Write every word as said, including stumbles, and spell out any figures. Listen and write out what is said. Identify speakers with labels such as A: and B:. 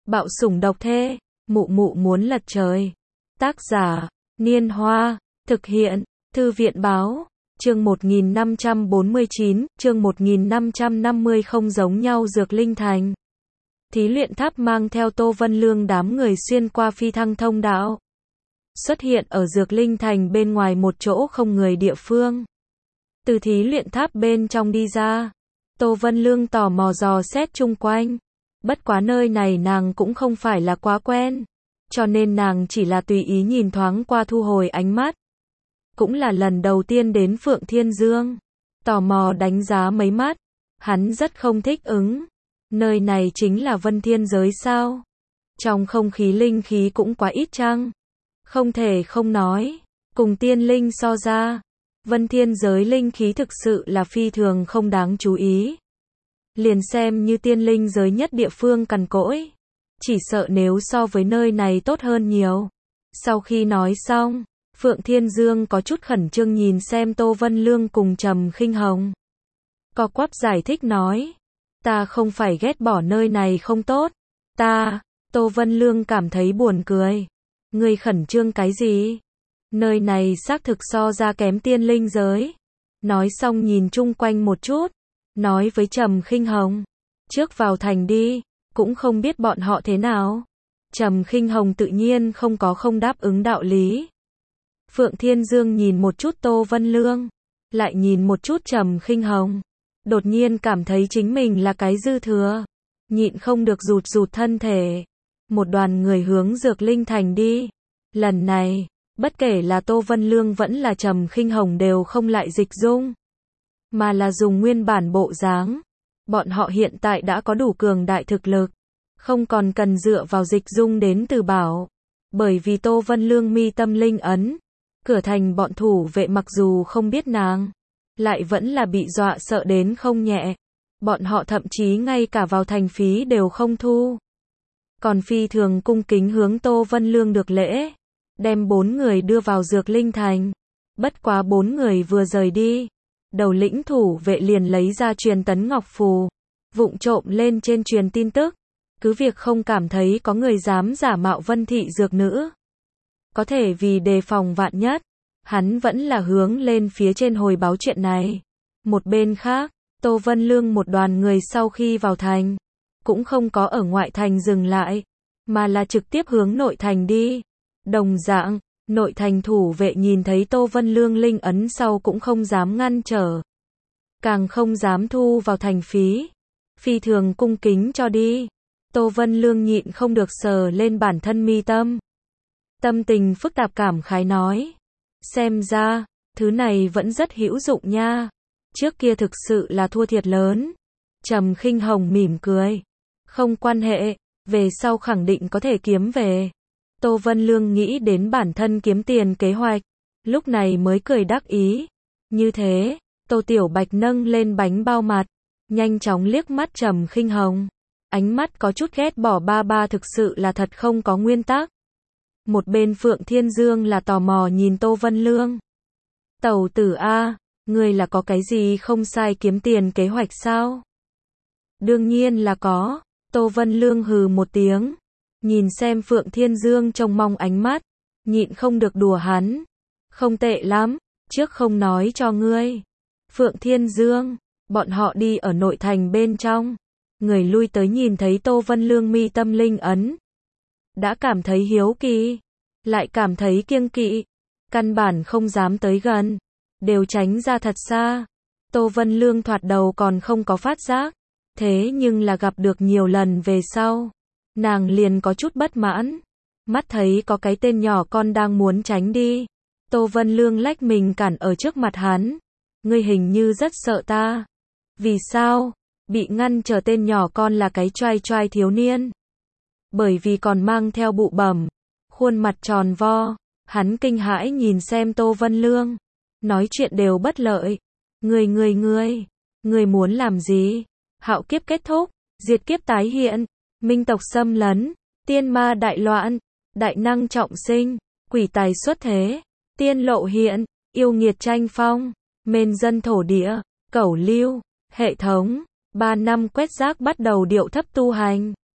A: Bạo sủng độc thê, mụ mụ muốn lật trời. Tác giả, Niên Hoa, thực hiện, Thư viện báo, chương một nghìn năm trăm bốn mươi chín, chương một nghìn năm trăm năm mươi không giống nhau Dược Linh Thành. Thí luyện tháp mang theo Tô Vân Lương đám người xuyên qua phi thăng thông đạo. Xuất hiện ở Dược Linh Thành bên ngoài một chỗ không người địa phương. Từ thí luyện tháp bên trong đi ra, Tô Vân Lương tò mò dò xét chung quanh. Bất quá nơi này nàng cũng không phải là quá quen, cho nên nàng chỉ là tùy ý nhìn thoáng qua thu hồi ánh mắt. Cũng là lần đầu tiên đến Phượng Thiên Dương, tò mò đánh giá mấy mắt, hắn rất không thích ứng. Nơi này chính là Vân Thiên giới sao? Trong không khí linh khí cũng quá ít chăng? Không thể không nói, cùng tiên linh so ra, Vân Thiên giới linh khí thực sự là phi thường không đáng chú ý. Liền xem như tiên linh giới nhất địa phương cằn cỗi, chỉ sợ nếu so với nơi này tốt hơn nhiều. Sau khi nói xong, Phượng Thiên Dương có chút khẩn trương nhìn xem Tô Vân Lương cùng Trầm Khinh Hồng. Co quắp giải thích nói, ta không phải ghét bỏ nơi này không tốt, ta, Tô Vân Lương cảm thấy buồn cười. Ngươi khẩn trương cái gì? Nơi này xác thực so ra kém tiên linh giới. Nói xong nhìn chung quanh một chút, nói với Trầm Khinh Hồng, trước vào thành đi, cũng không biết bọn họ thế nào. Trầm Khinh Hồng tự nhiên không có không đáp ứng đạo lý. Phượng Thiên Dương nhìn một chút Tô Vân Lương, lại nhìn một chút Trầm Khinh Hồng, đột nhiên cảm thấy chính mình là cái dư thừa, nhịn không được rụt rụt thân thể. Một đoàn người hướng Dược Linh Thành đi. Lần này, bất kể là Tô Vân Lương vẫn là Trầm Khinh Hồng đều không lại dịch dung, mà là dùng nguyên bản bộ dáng. Bọn họ hiện tại đã có đủ cường đại thực lực, không còn cần dựa vào dịch dung đến từ bảo. Bởi vì Tô Vân Lương mi tâm linh ấn, cửa thành bọn thủ vệ mặc dù không biết nàng, lại vẫn là bị dọa sợ đến không nhẹ. Bọn họ thậm chí ngay cả vào thành phí đều không thu, còn phi thường cung kính hướng Tô Vân Lương được lễ, đem bốn người đưa vào Dược Linh Thành. Bất quá bốn người vừa rời đi, đầu lĩnh thủ vệ liền lấy ra truyền tấn ngọc phù, vụng trộm lên trên truyền tin tức, cứ việc không cảm thấy có người dám giả mạo Vân thị dược nữ. Có thể vì đề phòng vạn nhất, hắn vẫn là hướng lên phía trên hồi báo chuyện này. Một bên khác, Tô Vân Lương một đoàn người sau khi vào thành, cũng không có ở ngoại thành dừng lại, mà là trực tiếp hướng nội thành đi. Đồng dạng, nội thành thủ vệ nhìn thấy Tô Vân Lương linh ấn sau cũng không dám ngăn trở, càng không dám thu vào thành phí, phi thường cung kính cho đi. Tô Vân Lương nhịn không được sờ lên bản thân mi tâm, tâm tình phức tạp cảm khái nói, xem ra, thứ này vẫn rất hữu dụng nha, trước kia thực sự là thua thiệt lớn. Trầm Khinh Hồng mỉm cười, không quan hệ, về sau khẳng định có thể kiếm về. Tô Vân Lương nghĩ đến bản thân kiếm tiền kế hoạch, lúc này mới cười đắc ý. Như thế, Tô Tiểu Bạch nâng lên bánh bao mặt, nhanh chóng liếc mắt Trầm Khinh Hồng, ánh mắt có chút ghét bỏ, ba ba thực sự là thật không có nguyên tắc. Một bên Phượng Thiên Dương là tò mò nhìn Tô Vân Lương. Tẩu tử a, ngươi là có cái gì không sai kiếm tiền kế hoạch sao? Đương nhiên là có. Tô Vân Lương hừ một tiếng, nhìn xem Phượng Thiên Dương trông mong ánh mắt, nhịn không được đùa hắn. Không tệ lắm, trước không nói cho ngươi. Phượng Thiên Dương, bọn họ đi ở nội thành bên trong, người lui tới nhìn thấy Tô Vân Lương mi tâm linh ấn, đã cảm thấy hiếu kỳ, lại cảm thấy kiêng kỵ, căn bản không dám tới gần, đều tránh ra thật xa. Tô Vân Lương thoạt đầu còn không có phát giác, thế nhưng là gặp được nhiều lần về sau, nàng liền có chút bất mãn. Mắt thấy có cái tên nhỏ con đang muốn tránh đi, Tô Vân Lương lách mình cản ở trước mặt hắn. Ngươi hình như rất sợ ta. Vì sao? Bị ngăn trở tên nhỏ con là cái choai choai thiếu niên. Bởi vì còn mang theo bụ bẩm, khuôn mặt tròn vo, hắn kinh hãi nhìn xem Tô Vân Lương, nói chuyện đều bất lợi. Ngươi ngươi ngươi, ngươi muốn làm gì? Hạo kiếp kết thúc, diệt kiếp tái hiện, minh tộc xâm lấn, tiên ma đại loạn, đại năng trọng sinh, quỷ tài xuất thế, tiên lộ hiện, yêu nghiệt tranh phong, mên dân thổ địa, cẩu lưu, hệ thống, ba năm quét rác bắt đầu điệu thấp tu hành.